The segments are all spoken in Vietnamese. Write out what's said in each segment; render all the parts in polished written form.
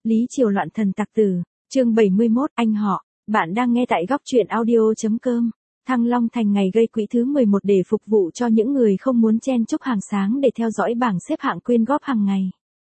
Lý Triều loạn thần tặc tử, chương 71, anh họ, bạn đang nghe tại góc truyện audio.com. Thăng Long Thành ngày gây quỹ thứ 11 để phục vụ cho những người không muốn chen chúc hàng sáng để theo dõi bảng xếp hạng quyên góp hàng ngày.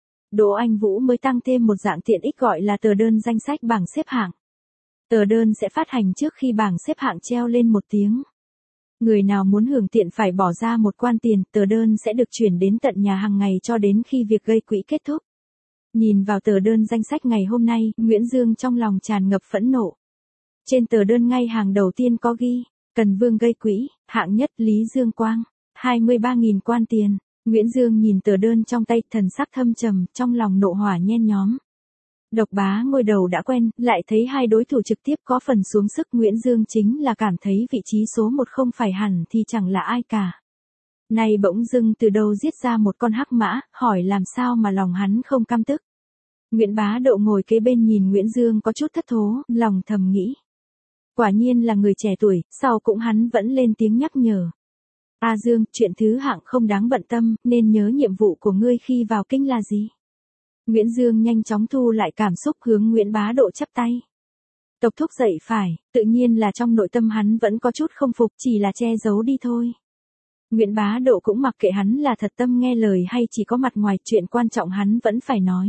Đỗ Anh Vũ mới tăng thêm một dạng tiện ích gọi là tờ đơn danh sách bảng xếp hạng. Tờ đơn sẽ phát hành trước khi bảng xếp hạng treo lên một tiếng. Người nào muốn hưởng tiện phải bỏ ra một quan tiền, tờ đơn sẽ được chuyển đến tận nhà hàng ngày cho đến khi việc gây quỹ kết thúc. Nhìn vào tờ đơn danh sách ngày hôm nay, Nguyễn Dương trong lòng tràn ngập phẫn nộ. Trên tờ đơn ngay hàng đầu tiên có ghi, Cần Vương gây quỹ, hạng nhất Lý Dương Quang, 23.000 quan tiền. Nguyễn Dương nhìn tờ đơn trong tay, thần sắc thâm trầm, trong lòng nộ hỏa nhen nhóm. Độc Bá ngôi đầu đã quen, lại thấy hai đối thủ trực tiếp có phần xuống sức. Nguyễn Dương chính là cảm thấy vị trí số 1 không phải hẳn thì chẳng là ai cả. Nay bỗng dưng từ đâu giết ra một con hắc mã, hỏi làm sao mà lòng hắn không căm tức. Nguyễn Bá Độ ngồi kế bên nhìn Nguyễn Dương có chút thất thố, lòng thầm nghĩ. Quả nhiên là người trẻ tuổi, sau cũng hắn vẫn lên tiếng nhắc nhở. A Dương, chuyện thứ hạng không đáng bận tâm, nên nhớ nhiệm vụ của ngươi khi vào kinh là gì? Nguyễn Dương nhanh chóng thu lại cảm xúc, hướng Nguyễn Bá Độ chắp tay. Tộc thúc dậy phải, tự nhiên là trong nội tâm hắn vẫn có chút không phục, chỉ là che giấu đi thôi. Nguyễn Bá Độ cũng mặc kệ hắn là thật tâm nghe lời hay chỉ có mặt ngoài, chuyện quan trọng hắn vẫn phải nói.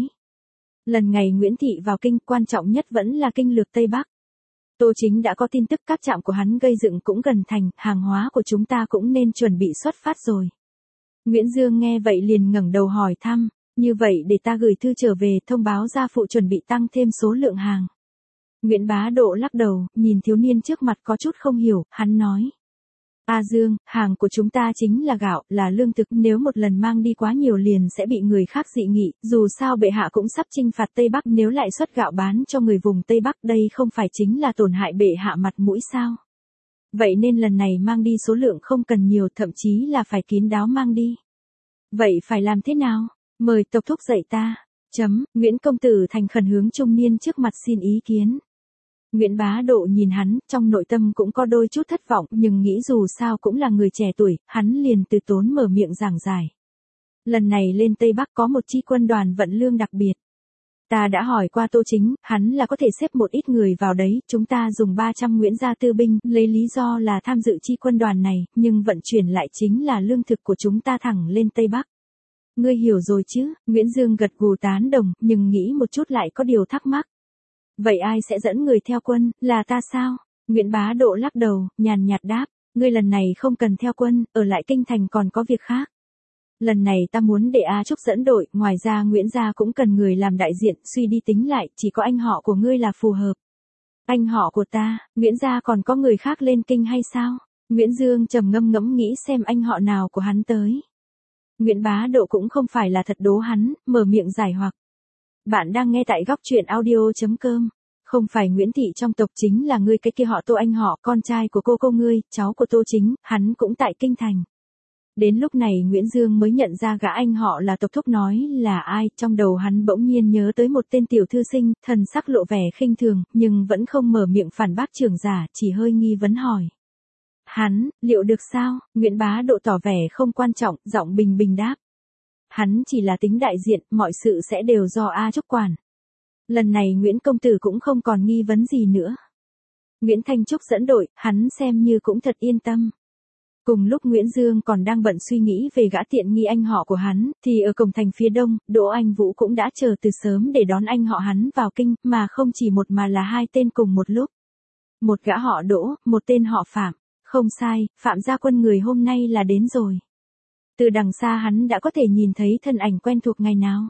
Lần ngày Nguyễn Thị vào kinh, quan trọng nhất vẫn là kinh lược Tây Bắc. Tô Chính đã có tin tức các trạm của hắn gây dựng cũng gần thành, hàng hóa của chúng ta cũng nên chuẩn bị xuất phát rồi. Nguyễn Dương nghe vậy liền ngẩng đầu hỏi thăm, như vậy để ta gửi thư trở về thông báo gia phụ chuẩn bị tăng thêm số lượng hàng. Nguyễn Bá Độ lắc đầu, nhìn thiếu niên trước mặt có chút không hiểu, hắn nói. A Dương, hàng của chúng ta chính là gạo, là lương thực, nếu một lần mang đi quá nhiều liền sẽ bị người khác dị nghị, dù sao bệ hạ cũng sắp chinh phạt Tây Bắc, nếu lại xuất gạo bán cho người vùng Tây Bắc, đây không phải chính là tổn hại bệ hạ mặt mũi sao? Vậy nên lần này mang đi số lượng không cần nhiều, thậm chí là phải kín đáo mang đi. Vậy phải làm thế nào? Mời tộc thúc dạy ta. Nguyễn công tử thành khẩn hướng trung niên trước mặt xin ý kiến. Nguyễn Bá Độ nhìn hắn, trong nội tâm cũng có đôi chút thất vọng, nhưng nghĩ dù sao cũng là người trẻ tuổi, hắn liền từ tốn mở miệng giảng giải. Lần này lên Tây Bắc có một chi quân đoàn vận lương đặc biệt. Ta đã hỏi qua Tô Chính, hắn là có thể xếp một ít người vào đấy, chúng ta dùng 300 Nguyễn gia tư binh, lấy lý do là tham dự chi quân đoàn này, nhưng vận chuyển lại chính là lương thực của chúng ta thẳng lên Tây Bắc. Ngươi hiểu rồi chứ? Nguyễn Dương gật gù tán đồng, nhưng nghĩ một chút lại có điều thắc mắc. Vậy ai sẽ dẫn người theo quân, là ta sao? Nguyễn Bá Độ lắc đầu, nhàn nhạt đáp, ngươi lần này không cần theo quân, ở lại kinh thành còn có việc khác. Lần này ta muốn để A Trúc dẫn đội, ngoài ra Nguyễn gia cũng cần người làm đại diện, suy đi tính lại, chỉ có anh họ của ngươi là phù hợp. Anh họ của ta, Nguyễn gia còn có người khác lên kinh hay sao? Nguyễn Dương trầm ngâm ngẫm nghĩ xem anh họ nào của hắn tới. Nguyễn Bá Độ cũng không phải là thật đố hắn, mở miệng giải hoặc. Bạn đang nghe tại góc truyện audio.com. Không phải Nguyễn Thị trong tộc chính là ngươi, cái kia họ Tô, anh họ, con trai của cô ngươi, cháu của Tô Chính, hắn cũng tại kinh thành. Đến lúc này Nguyễn Dương mới nhận ra gã anh họ là tộc thúc nói là ai, trong đầu hắn bỗng nhiên nhớ tới một tên tiểu thư sinh, thần sắc lộ vẻ khinh thường, nhưng vẫn không mở miệng phản bác trưởng giả, chỉ hơi nghi vấn hỏi. Hắn, liệu được sao? Nguyễn Bá Độ tỏ vẻ không quan trọng, giọng bình bình đáp. Hắn chỉ là tính đại diện, mọi sự sẽ đều do A Trúc quản. Lần này Nguyễn công tử cũng không còn nghi vấn gì nữa. Nguyễn Thanh Trúc dẫn đội, hắn xem như cũng thật yên tâm. Cùng lúc Nguyễn Dương còn đang bận suy nghĩ về gã tiện nghi anh họ của hắn, thì ở cổng thành phía đông, Đỗ Anh Vũ cũng đã chờ từ sớm để đón anh họ hắn vào kinh, mà không chỉ một mà là hai tên cùng một lúc. Một gã họ Đỗ, một tên họ Phạm. Không sai, Phạm gia quân người hôm nay là đến rồi. Từ đằng xa hắn đã có thể nhìn thấy thân ảnh quen thuộc ngày nào.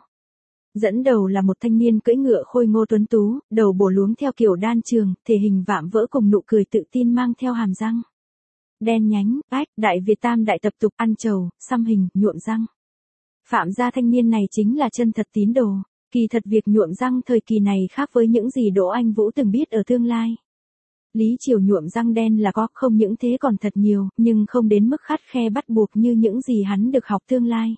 Dẫn đầu là một thanh niên cưỡi ngựa khôi ngô tuấn tú, đầu bổ luống theo kiểu đan trường, thể hình vạm vỡ cùng nụ cười tự tin mang theo hàm răng đen nhánh, Đại Việt tam đại tập tục, ăn trầu, xăm hình, nhuộm răng. Phạm gia thanh niên này chính là chân thật tín đồ. Kỳ thật việc nhuộm răng thời kỳ này khác với những gì Đỗ Anh Vũ từng biết ở tương lai. Lý Triều nhuộm răng đen là có, không những thế còn thật nhiều, nhưng không đến mức khắt khe bắt buộc như những gì hắn được học tương lai.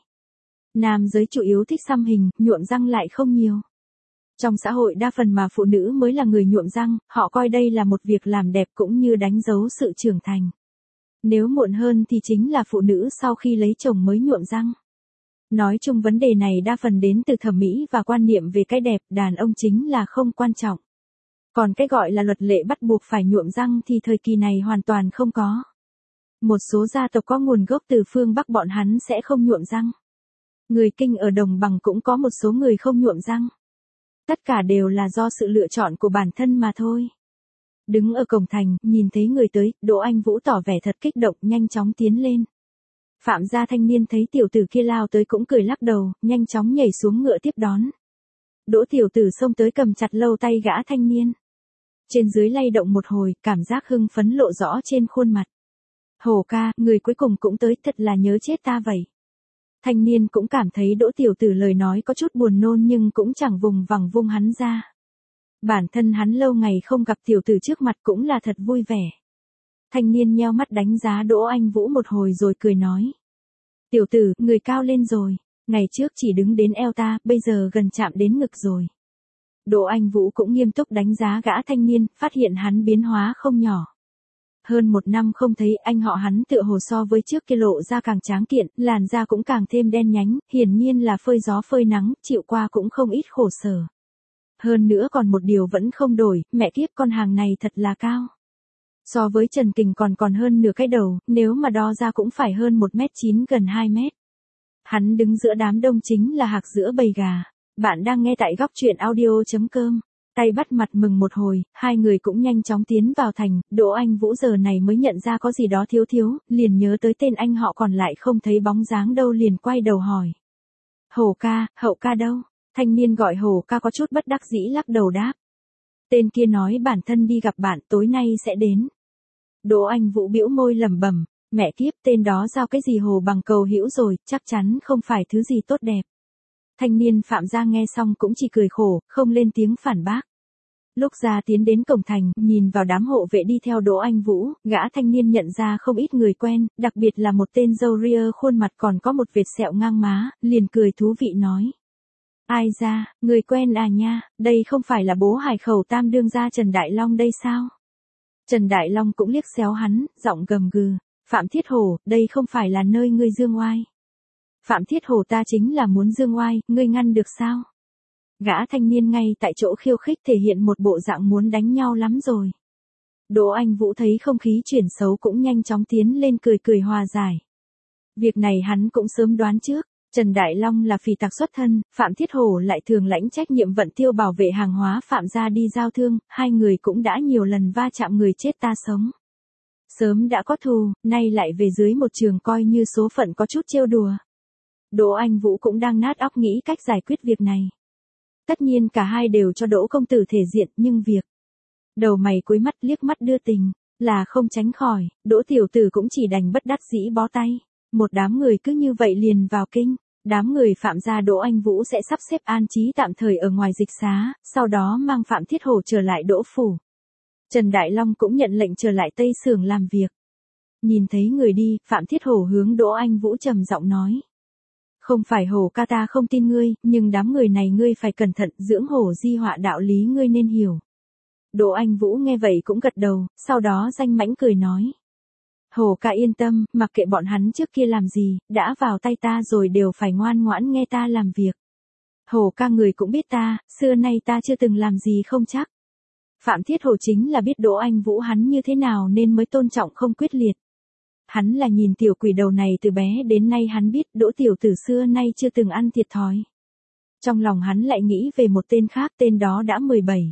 Nam giới chủ yếu thích xăm hình, nhuộm răng lại không nhiều. Trong xã hội đa phần mà phụ nữ mới là người nhuộm răng, họ coi đây là một việc làm đẹp cũng như đánh dấu sự trưởng thành. Nếu muộn hơn thì chính là phụ nữ sau khi lấy chồng mới nhuộm răng. Nói chung vấn đề này đa phần đến từ thẩm mỹ và quan niệm về cái đẹp, đàn ông chính là không quan trọng. Còn cái gọi là luật lệ bắt buộc phải nhuộm răng thì thời kỳ này hoàn toàn không có. Một số gia tộc có nguồn gốc từ phương Bắc bọn hắn sẽ không nhuộm răng. Người Kinh ở đồng bằng cũng có một số người không nhuộm răng. Tất cả đều là do sự lựa chọn của bản thân mà thôi. Đứng ở cổng thành, nhìn thấy người tới, Đỗ Anh Vũ tỏ vẻ thật kích động, nhanh chóng tiến lên. Phạm gia thanh niên thấy tiểu tử kia lao tới cũng cười lắc đầu, nhanh chóng nhảy xuống ngựa tiếp đón. Đỗ tiểu tử xông tới cầm chặt lâu tay gã thanh niên. Trên dưới lay động một hồi, cảm giác hưng phấn lộ rõ trên khuôn mặt. Hổ ca, người cuối cùng cũng tới, thật là nhớ chết ta vậy. Thanh niên cũng cảm thấy Đỗ tiểu tử lời nói có chút buồn nôn nhưng cũng chẳng vùng vằng vung hắn ra. Bản thân hắn lâu ngày không gặp tiểu tử trước mặt cũng là thật vui vẻ. Thanh niên nheo mắt đánh giá Đỗ Anh Vũ một hồi rồi cười nói. Tiểu tử, người cao lên rồi, ngày trước chỉ đứng đến eo ta, bây giờ gần chạm đến ngực rồi. Đỗ Anh Vũ cũng nghiêm túc đánh giá gã thanh niên, phát hiện hắn biến hóa không nhỏ. Hơn 1 năm không thấy anh họ hắn tựa hồ so với trước kia lộ ra càng tráng kiện, làn da cũng càng thêm đen nhánh, hiển nhiên là phơi gió phơi nắng, chịu qua cũng không ít khổ sở. Hơn nữa còn một điều vẫn không đổi, mẹ kiếp con hàng này thật là cao. So với Trần Kình còn hơn nửa cái đầu, nếu mà đo ra cũng phải hơn 1m9 gần 2m. Hắn đứng giữa đám đông chính là hạc giữa bầy gà. Bạn đang nghe tại góc truyện audio.com. Tay bắt mặt mừng một hồi, hai người cũng nhanh chóng tiến vào thành, Đỗ Anh Vũ giờ này mới nhận ra có gì đó thiếu, liền nhớ tới tên anh họ còn lại không thấy bóng dáng đâu liền quay đầu hỏi. Hổ ca, Hậu ca đâu? Thanh niên gọi Hổ ca có chút bất đắc dĩ lắc đầu đáp. Tên kia nói bản thân đi gặp bạn tối nay sẽ đến. Đỗ Anh Vũ bĩu môi lẩm bẩm, mẹ kiếp tên đó giao cái gì hồ bằng cầu hữu rồi, chắc chắn không phải thứ gì tốt đẹp. Thanh niên Phạm gia nghe xong cũng chỉ cười khổ, không lên tiếng phản bác. Lúc ra tiến đến cổng thành, nhìn vào đám hộ vệ đi theo Đỗ Anh Vũ, gã thanh niên nhận ra không ít người quen, đặc biệt là một tên râu ria khuôn mặt còn có một vệt sẹo ngang má, liền cười thú vị nói. Ai ra, người quen à nha, đây không phải là bố Hải Khẩu Tam đương gia Trần Đại Long đây sao? Trần Đại Long cũng liếc xéo hắn, giọng gầm gừ, Phạm Thiết Hổ, đây không phải là nơi ngươi dương oai. Phạm Thiết Hổ ta chính là muốn dương oai, ngươi ngăn được sao? Gã thanh niên ngay tại chỗ khiêu khích thể hiện một bộ dạng muốn đánh nhau lắm rồi. Đỗ Anh Vũ thấy không khí chuyển xấu cũng nhanh chóng tiến lên cười hòa giải. Việc này hắn cũng sớm đoán trước, Trần Đại Long là phỉ tặc xuất thân, Phạm Thiết Hổ lại thường lãnh trách nhiệm vận tiêu bảo vệ hàng hóa Phạm gia đi giao thương, hai người cũng đã nhiều lần va chạm người chết ta sống. Sớm đã có thù, nay lại về dưới một trường coi như số phận có chút trêu đùa. Đỗ Anh Vũ cũng đang nát óc nghĩ cách giải quyết việc này. Tất nhiên cả hai đều cho Đỗ công tử thể diện, nhưng việc đầu mày cuối mắt liếc mắt đưa tình, là không tránh khỏi, Đỗ tiểu tử cũng chỉ đành bất đắc dĩ bó tay. Một đám người cứ như vậy liền vào kinh, đám người Phạm gia Đỗ Anh Vũ sẽ sắp xếp an trí tạm thời ở ngoài dịch xá, sau đó mang Phạm Thiết Hổ trở lại Đỗ phủ. Trần Đại Long cũng nhận lệnh trở lại Tây Xưởng làm việc. Nhìn thấy người đi, Phạm Thiết Hổ hướng Đỗ Anh Vũ trầm giọng nói. Không phải Hổ ca ta không tin ngươi, nhưng đám người này ngươi phải cẩn thận, dưỡng hổ di họa đạo lý ngươi nên hiểu. Đỗ Anh Vũ nghe vậy cũng gật đầu, sau đó danh mãnh cười nói. Hổ ca yên tâm, mặc kệ bọn hắn trước kia làm gì, đã vào tay ta rồi đều phải ngoan ngoãn nghe ta làm việc. Hổ ca người cũng biết ta, xưa nay ta chưa từng làm gì không chắc. Phạm Thiết Hổ chính là biết Đỗ Anh Vũ hắn như thế nào nên mới tôn trọng không quyết liệt. Hắn là nhìn tiểu quỷ đầu này từ bé đến nay hắn biết Đỗ tiểu tử xưa nay chưa từng ăn thiệt thòi. Trong lòng hắn lại nghĩ về một tên khác, tên đó đã 17,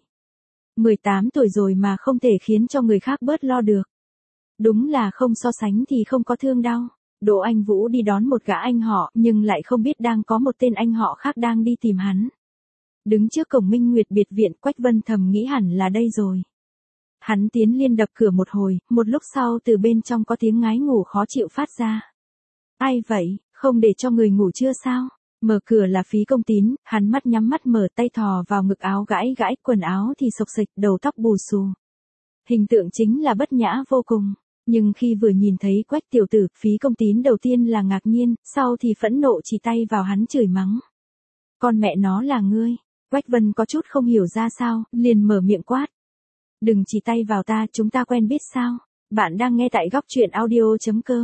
18 tuổi rồi mà không thể khiến cho người khác bớt lo được. Đúng là không so sánh thì không có thương đau. Đỗ Anh Vũ đi đón một gã anh họ nhưng lại không biết đang có một tên anh họ khác đang đi tìm hắn. Đứng trước cổng Minh Nguyệt biệt viện, Quách Vân thầm nghĩ hẳn là đây rồi. Hắn tiến lên đập cửa một hồi, một lúc sau từ bên trong có tiếng ngái ngủ khó chịu phát ra. Ai vậy, không để cho người ngủ chưa sao? Mở cửa là Phí Công Tín, hắn mắt nhắm mắt mở tay thò vào ngực áo gãi, quần áo thì xộc xệch, đầu tóc bù xù. Hình tượng chính là bất nhã vô cùng. Nhưng khi vừa nhìn thấy Quách tiểu tử, Phí Công Tín đầu tiên là ngạc nhiên, sau thì phẫn nộ chỉ tay vào hắn chửi mắng. Con mẹ nó là ngươi. Quách Vân có chút không hiểu ra sao, liền mở miệng quát. Đừng chỉ tay vào ta, chúng ta quen biết sao? Bạn đang nghe tại góc truyện audio.com.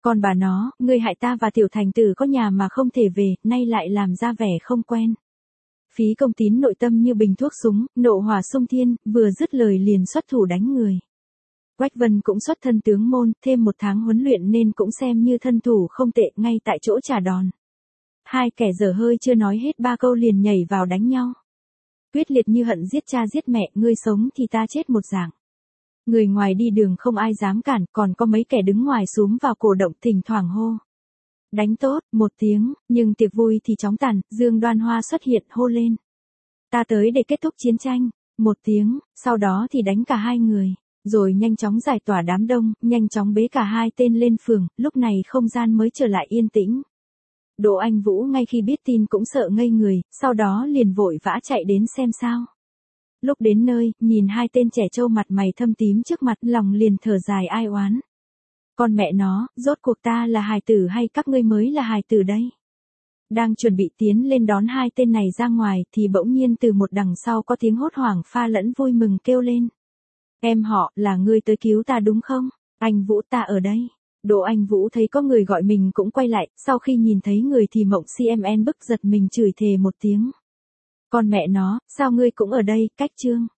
Còn bà nó, ngươi hại ta và Tiểu Thành Tử có nhà mà không thể về, nay lại làm ra vẻ không quen. Phí Công Tín nội tâm như bình thuốc súng, nộ hỏa xung thiên, vừa dứt lời liền xuất thủ đánh người. Quách Vân cũng xuất thân tướng môn, thêm 1 tháng huấn luyện nên cũng xem như thân thủ không tệ, ngay tại chỗ trả đòn. Hai kẻ dở hơi chưa nói hết 3 câu liền nhảy vào đánh nhau. Quyết liệt như hận giết cha giết mẹ, ngươi sống thì ta chết một dạng. Người ngoài đi đường không ai dám cản, còn có mấy kẻ đứng ngoài xúm vào cổ động thỉnh thoảng hô. Đánh tốt, 1 tiếng, nhưng tiệc vui thì chóng tàn, Dương Đoan Hoa xuất hiện hô lên. Ta tới để kết thúc chiến tranh, 1 tiếng, sau đó thì đánh cả 2 người, rồi nhanh chóng giải tỏa đám đông, nhanh chóng bế cả 2 tên lên phường, lúc này không gian mới trở lại yên tĩnh. Đỗ Anh Vũ ngay khi biết tin cũng sợ ngây người, sau đó liền vội vã chạy đến xem sao. Lúc đến nơi, nhìn 2 tên trẻ trâu mặt mày thâm tím trước mặt, lòng liền thở dài ai oán. Con mẹ nó, rốt cuộc ta là hài tử hay các ngươi mới là hài tử đây? Đang chuẩn bị tiến lên đón 2 tên này ra ngoài thì bỗng nhiên từ một đằng sau có tiếng hốt hoảng pha lẫn vui mừng kêu lên. Em họ, là ngươi tới cứu ta đúng không? Anh Vũ ta ở đây. Đỗ Anh Vũ thấy có người gọi mình cũng quay lại, sau khi nhìn thấy người thì Mộng CMN bức giật mình chửi thề 1 tiếng. Con mẹ nó, sao ngươi cũng ở đây, cách Trương?